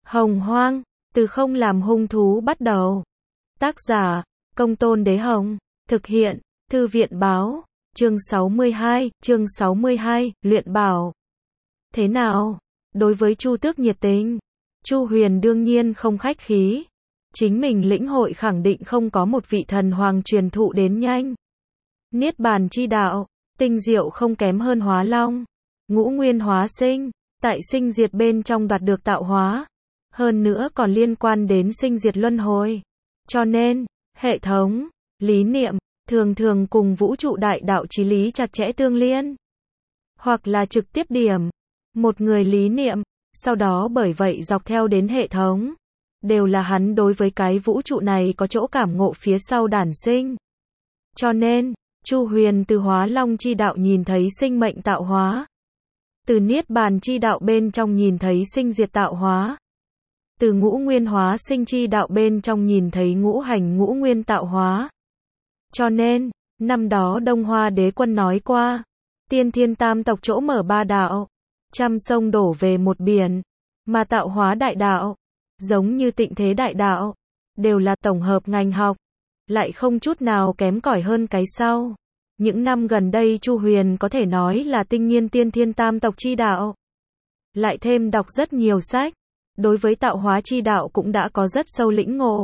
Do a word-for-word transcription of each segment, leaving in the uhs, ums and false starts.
Hồng Hoang, từ không làm hung thú bắt đầu. Tác giả, Công Tôn Đế Hồng. Thực hiện, Thư viện Báo. Chương sáu mươi hai, chương sáu mươi hai, luyện bảo. Thế nào? Đối với Chu Tước nhiệt tình, Chu Huyền đương nhiên không khách khí. Chính mình lĩnh hội khẳng định không có một vị thần hoàng truyền thụ đến nhanh. Niết bàn chi đạo, tinh diệu không kém hơn hóa long. Ngũ nguyên hóa sinh, tại sinh diệt bên trong đoạt được tạo hóa. Hơn nữa còn liên quan đến sinh diệt luân hồi. Cho nên, hệ thống, lý niệm, thường thường cùng vũ trụ đại đạo chí lý chặt chẽ tương liên. Hoặc là trực tiếp điểm, một người lý niệm, sau đó bởi vậy dọc theo đến hệ thống. Đều là hắn đối với cái vũ trụ này có chỗ cảm ngộ phía sau đản sinh. Cho nên, Chu Huyền từ hóa long chi đạo nhìn thấy sinh mệnh tạo hóa. Từ niết bàn chi đạo bên trong nhìn thấy sinh diệt tạo hóa. Từ ngũ nguyên hóa sinh chi đạo bên trong nhìn thấy ngũ hành ngũ nguyên tạo hóa. Cho nên, năm đó Đông Hoa Đế Quân nói qua, tiên thiên tam tộc chỗ mở ba đạo, trăm sông đổ về một biển, mà tạo hóa đại đạo, giống như tịnh thế đại đạo, đều là tổng hợp ngành học, lại không chút nào kém cỏi hơn cái sau. Những năm gần đây Chu Huyền có thể nói là tinh nghiên tiên thiên tam tộc chi đạo. Lại thêm đọc rất nhiều sách, đối với tạo hóa chi đạo cũng đã có rất sâu lĩnh ngộ.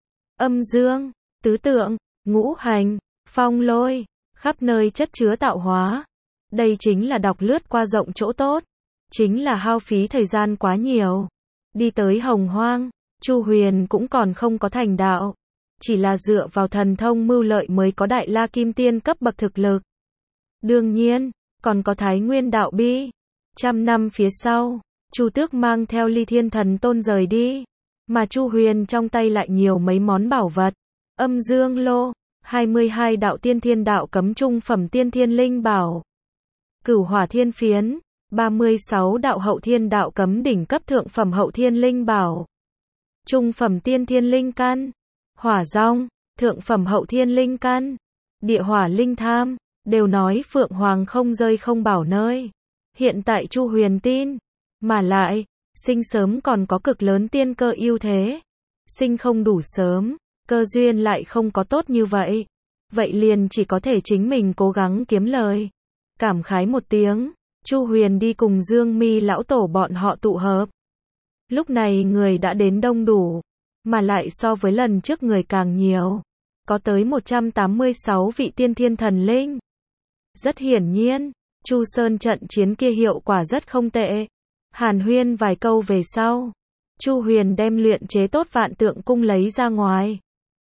Âm dương, tứ tượng, ngũ hành, phong lôi, khắp nơi chất chứa tạo hóa. Đây chính là đọc lướt qua rộng chỗ tốt, chính là hao phí thời gian quá nhiều. Đi tới Hồng Hoang, Chu Huyền cũng còn không có thành đạo, chỉ là dựa vào thần thông mưu lợi mới có đại la kim tiên cấp bậc thực lực. Đương nhiên, còn có Thái Nguyên đạo bi. Trăm năm phía sau, Chu Tước mang theo Ly Thiên Thần Tôn rời đi, mà Chu Huyền trong tay lại nhiều mấy món bảo vật. Âm Dương Lô, hai mươi hai đạo tiên thiên đạo cấm trung phẩm tiên thiên linh bảo. Cửu Hỏa Thiên Phiến, ba mươi sáu đạo hậu thiên đạo cấm đỉnh cấp thượng phẩm hậu thiên linh bảo. Trung phẩm tiên thiên linh căn, Hỏa Dong, thượng phẩm hậu thiên linh căn, Địa Hỏa Linh Tham, đều nói Phượng Hoàng không rơi không bảo nơi. Hiện tại Chu Huyền tin, mà lại, sinh sớm còn có cực lớn tiên cơ ưu thế. Sinh không đủ sớm, cơ duyên lại không có tốt như vậy. Vậy liền chỉ có thể chính mình cố gắng kiếm lời. Cảm khái một tiếng, Chu Huyền đi cùng Dương Mi lão tổ bọn họ tụ hợp. Lúc này người đã đến đông đủ, mà lại so với lần trước người càng nhiều. Có tới một trăm tám mươi sáu vị tiên thiên thần linh. Rất hiển nhiên, Chu Sơn trận chiến kia hiệu quả rất không tệ. Hàn huyên vài câu về sau, Chu Huyền đem luyện chế tốt vạn tượng cung lấy ra ngoài.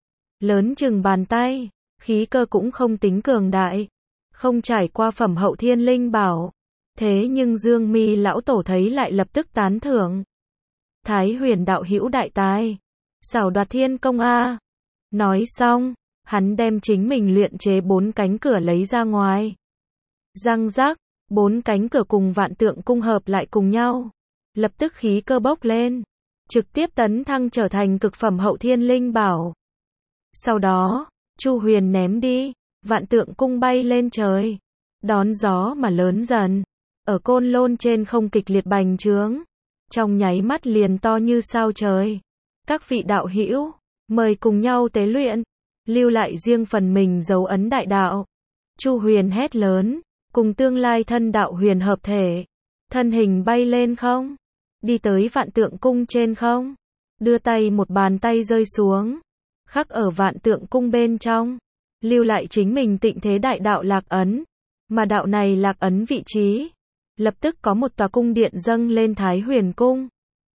Lớn chừng bàn tay, khí cơ cũng không tính cường đại, không trải qua phẩm hậu thiên linh bảo. Thế nhưng Dương Mi lão tổ thấy lại lập tức tán thưởng. Thái Huyền đạo hữu đại tài, xảo đoạt thiên công a. Nói xong, hắn đem chính mình luyện chế bốn cánh cửa lấy ra ngoài. Răng rắc, bốn cánh cửa cùng vạn tượng cung hợp lại cùng nhau, lập tức khí cơ bốc lên, trực tiếp tấn thăng trở thành cực phẩm hậu thiên linh bảo. Sau đó, Chu Huyền ném đi, vạn tượng cung bay lên trời, đón gió mà lớn dần, ở Côn Lôn trên không kịch liệt bành trướng, trong nháy mắt liền to như sao trời. Các vị đạo hữu, mời cùng nhau tế luyện, lưu lại riêng phần mình dấu ấn đại đạo. Chu Huyền hét lớn, cùng tương lai thân đạo huyền hợp thể, thân hình bay lên không, đi tới vạn tượng cung trên không, đưa tay một bàn tay rơi xuống, khắc ở vạn tượng cung bên trong, lưu lại chính mình tịnh thế đại đạo lạc ấn, mà đạo này lạc ấn vị trí, lập tức có một tòa cung điện dâng lên Thái Huyền cung.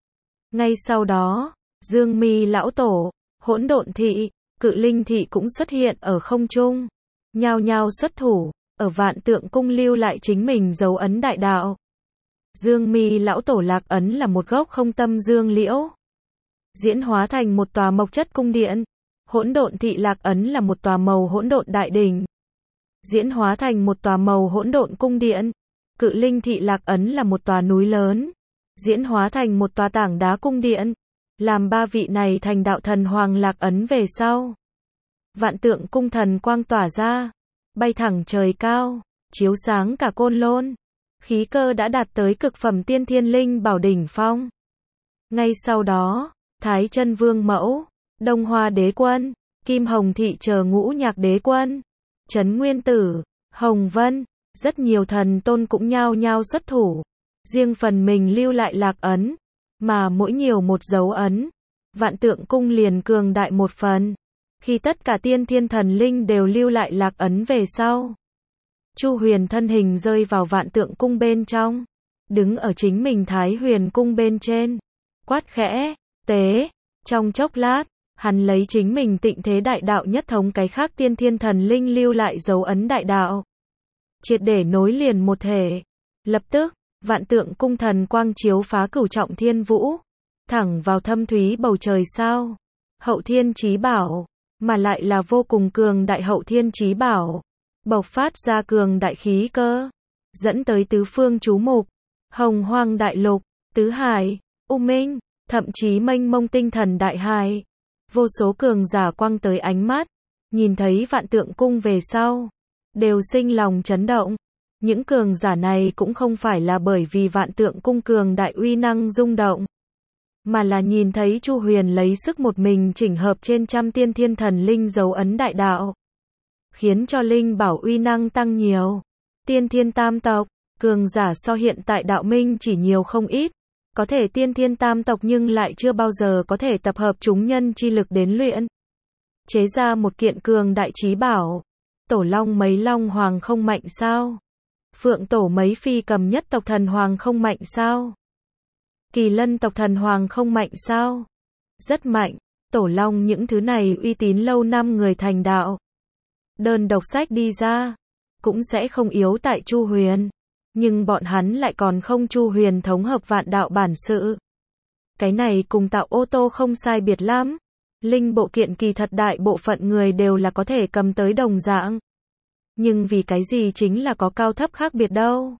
Ngay sau đó, Dương Mi lão tổ, Hỗn Độn thị, Cự Linh thị cũng xuất hiện ở không trung, nhao nhao xuất thủ, ở vạn tượng cung lưu lại chính mình dấu ấn đại đạo. Dương Mi lão tổ lạc ấn là một gốc không tâm dương liễu, diễn hóa thành một tòa mộc chất cung điện. Hỗn Độn thị lạc ấn là một tòa màu hỗn độn đại đỉnh, diễn hóa thành một tòa màu hỗn độn cung điện. Cự Linh thị lạc ấn là một tòa núi lớn, diễn hóa thành một tòa tảng đá cung điện. Làm ba vị này thành đạo thần hoàng lạc ấn về sau, vạn tượng cung thần quang tỏa ra, bay thẳng trời cao, chiếu sáng cả Côn Lôn. Khí cơ đã đạt tới cực phẩm tiên thiên linh bảo đỉnh phong. Ngay sau đó, Thái Chân Vương Mẫu, Đông Hoa Đế Quân, Kim Hồng Thị chờ ngũ nhạc đế quân, Trấn Nguyên Tử, Hồng Vân, rất nhiều thần tôn cũng nhao nhao xuất thủ, riêng phần mình lưu lại lạc ấn, mà mỗi nhiều một dấu ấn, Vạn Tượng Cung liền cường đại một phần. Khi tất cả tiên thiên thần linh đều lưu lại lạc ấn về sau, Chu Huyền thân hình rơi vào Vạn Tượng Cung bên trong, đứng ở chính mình Thái Huyền Cung bên trên, quát khẽ, tế, trong chốc lát, hắn lấy chính mình Tịnh Thế Đại Đạo nhất thống cái khác tiên thiên thần linh lưu lại dấu ấn đại đạo, triệt để nối liền một thể. Lập tức, Vạn Tượng Cung thần quang chiếu phá cửu trọng thiên vũ, thẳng vào thâm thúy bầu trời sao. Hậu Thiên Chí Bảo, mà lại là vô cùng cường đại Hậu Thiên Chí Bảo, bộc phát ra cường đại khí cơ, dẫn tới tứ phương chú mục, Hồng Hoang đại lục, tứ hải, U Minh, thậm chí mênh mông tinh thần đại hải. Vô số cường giả quăng tới ánh mắt, nhìn thấy Vạn Tượng Cung về sau, đều sinh lòng chấn động. Những cường giả này cũng không phải là bởi vì Vạn Tượng Cung cường đại uy năng rung động, mà là nhìn thấy Chu Huyền lấy sức một mình chỉnh hợp trên trăm tiên thiên thần linh dấu ấn đại đạo, khiến cho linh bảo uy năng tăng nhiều. Tiên thiên tam tộc, cường giả so hiện tại đạo minh chỉ nhiều không ít, có thể tiên thiên tam tộc nhưng lại chưa bao giờ có thể tập hợp chúng nhân chi lực đến luyện chế ra một kiện cường đại chí bảo. Tổ Long mấy Long Hoàng không mạnh sao? Phượng Tổ mấy phi cầm nhất tộc thần hoàng không mạnh sao? Kỳ Lân tộc thần hoàng không mạnh sao? Rất mạnh. Tổ Long những thứ này uy tín lâu năm người thành đạo, đơn độc sách đi ra, cũng sẽ không yếu tại Chu Huyền. Nhưng bọn hắn lại còn không Chu Huyền thống hợp vạn đạo bản sự. Cái này cùng tạo ô tô không sai biệt lắm. Linh bộ kiện kỳ thật đại bộ phận người đều là có thể cầm tới đồng dạng. Nhưng vì cái gì chính là có cao thấp khác biệt đâu.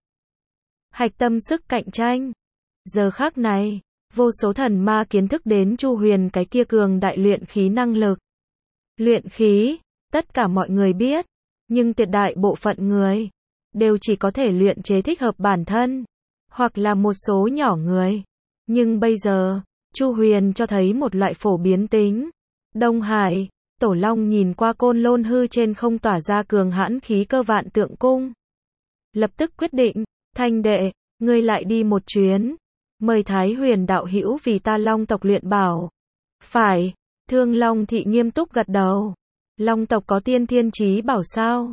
Hạch tâm sức cạnh tranh. Giờ khác này, vô số thần ma kiến thức đến Chu Huyền cái kia cường đại luyện khí năng lực. Luyện khí, tất cả mọi người biết, nhưng tuyệt đại bộ phận người đều chỉ có thể luyện chế thích hợp bản thân, hoặc là một số nhỏ người. Nhưng bây giờ, Chu Huyền cho thấy một loại phổ biến tính. Đông Hải, Tổ Long nhìn qua Côn Lôn hư trên không tỏa ra cường hãn khí cơ Vạn Tượng Cung, lập tức quyết định, Thanh đệ, ngươi lại đi một chuyến, mời Thái Huyền đạo hữu vì ta Long tộc luyện bảo. Phải. Thương Long thị nghiêm túc gật đầu. Long tộc có tiên thiên chí bảo sao?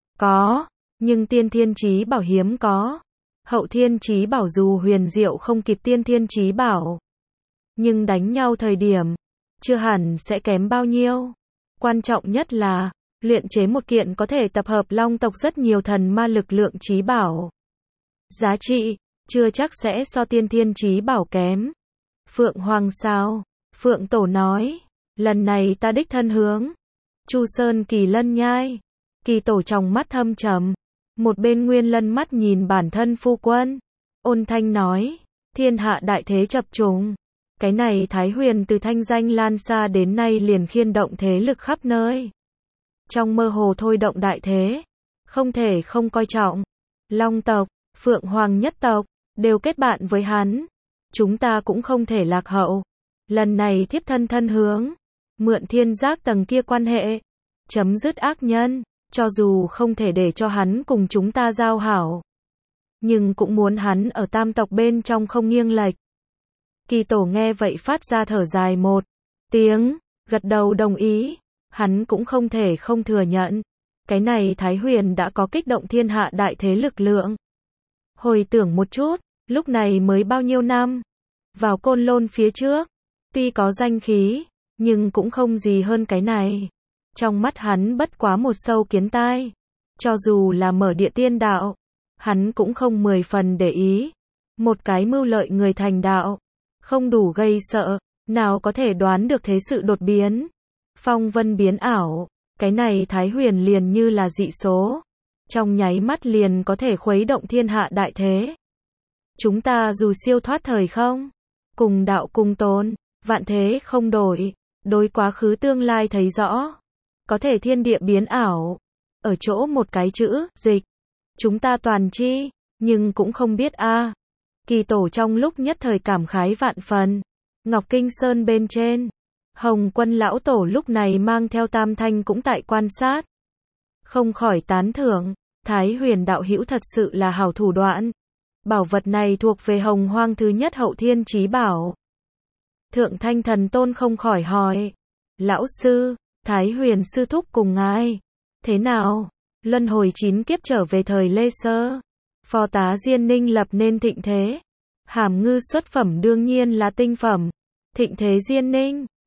Có, nhưng tiên thiên chí bảo hiếm có. Hậu thiên chí bảo dù huyền diệu không kịp tiên thiên chí bảo, nhưng đánh nhau thời điểm, chưa hẳn sẽ kém bao nhiêu. Quan trọng nhất là, luyện chế một kiện có thể tập hợp Long tộc rất nhiều thần ma lực lượng chí bảo. Giá trị, chưa chắc sẽ so tiên thiên chí bảo kém. Phượng Hoàng sao? Phượng Tổ nói, lần này ta đích thân hướng Chu Sơn Kỳ Lân nhai. Kỳ Tổ trong mắt thâm trầm, một bên Nguyên Lân mắt nhìn bản thân phu quân, ôn thanh nói, thiên hạ đại thế chập trùng. Cái này Thái Huyền từ thanh danh lan xa đến nay liền khiên động thế lực khắp nơi. Trong mơ hồ thôi động đại thế, không thể không coi trọng. Long tộc, Phượng Hoàng nhất tộc, đều kết bạn với hắn. Chúng ta cũng không thể lạc hậu. Lần này thiếp thân thân hướng, mượn thiên giác tầng kia quan hệ, chấm dứt ác nhân, cho dù không thể để cho hắn cùng chúng ta giao hảo, nhưng cũng muốn hắn ở tam tộc bên trong không nghiêng lệch. Kỳ Tổ nghe vậy phát ra thở dài một tiếng, gật đầu đồng ý. Hắn cũng không thể không thừa nhận, cái này Thái Huyền đã có kích động thiên hạ đại thế lực lượng. Hồi tưởng một chút, lúc này mới bao nhiêu năm, vào Côn Lôn phía trước, tuy có danh khí, nhưng cũng không gì hơn cái này. Trong mắt hắn bất quá một sâu kiến tai. Cho dù là mở địa tiên đạo, hắn cũng không mười phần để ý. Một cái mưu lợi người thành đạo, không đủ gây sợ, nào có thể đoán được thế sự đột biến. Phong vân biến ảo, cái này Thái Huyền liền như là dị số. Trong nháy mắt liền có thể khuấy động thiên hạ đại thế. Chúng ta dù siêu thoát thời không, cùng đạo cùng tồn, vạn thế không đổi, đối quá khứ tương lai thấy rõ. Có thể thiên địa biến ảo, ở chỗ một cái chữ, dịch. Chúng ta toàn chi, nhưng cũng không biết a. Kỳ Tổ trong lúc nhất thời cảm khái vạn phần. Ngọc Kinh Sơn bên trên. Hồng Quân lão tổ lúc này mang theo Tam Thanh cũng tại quan sát. Không khỏi tán thưởng, Thái Huyền đạo hữu thật sự là hảo thủ đoạn. Bảo vật này thuộc về Hồng Hoang thứ nhất hậu thiên chí bảo. Thượng Thanh Thần Tôn không khỏi hỏi, lão sư, Thái Huyền sư thúc cùng ngài, thế nào? Luân hồi chín kiếp trở về thời Lê Sơ, phò tá Diên Ninh lập nên thịnh thế. Hàm ngư xuất phẩm đương nhiên là tinh phẩm. Thịnh thế Diên Ninh,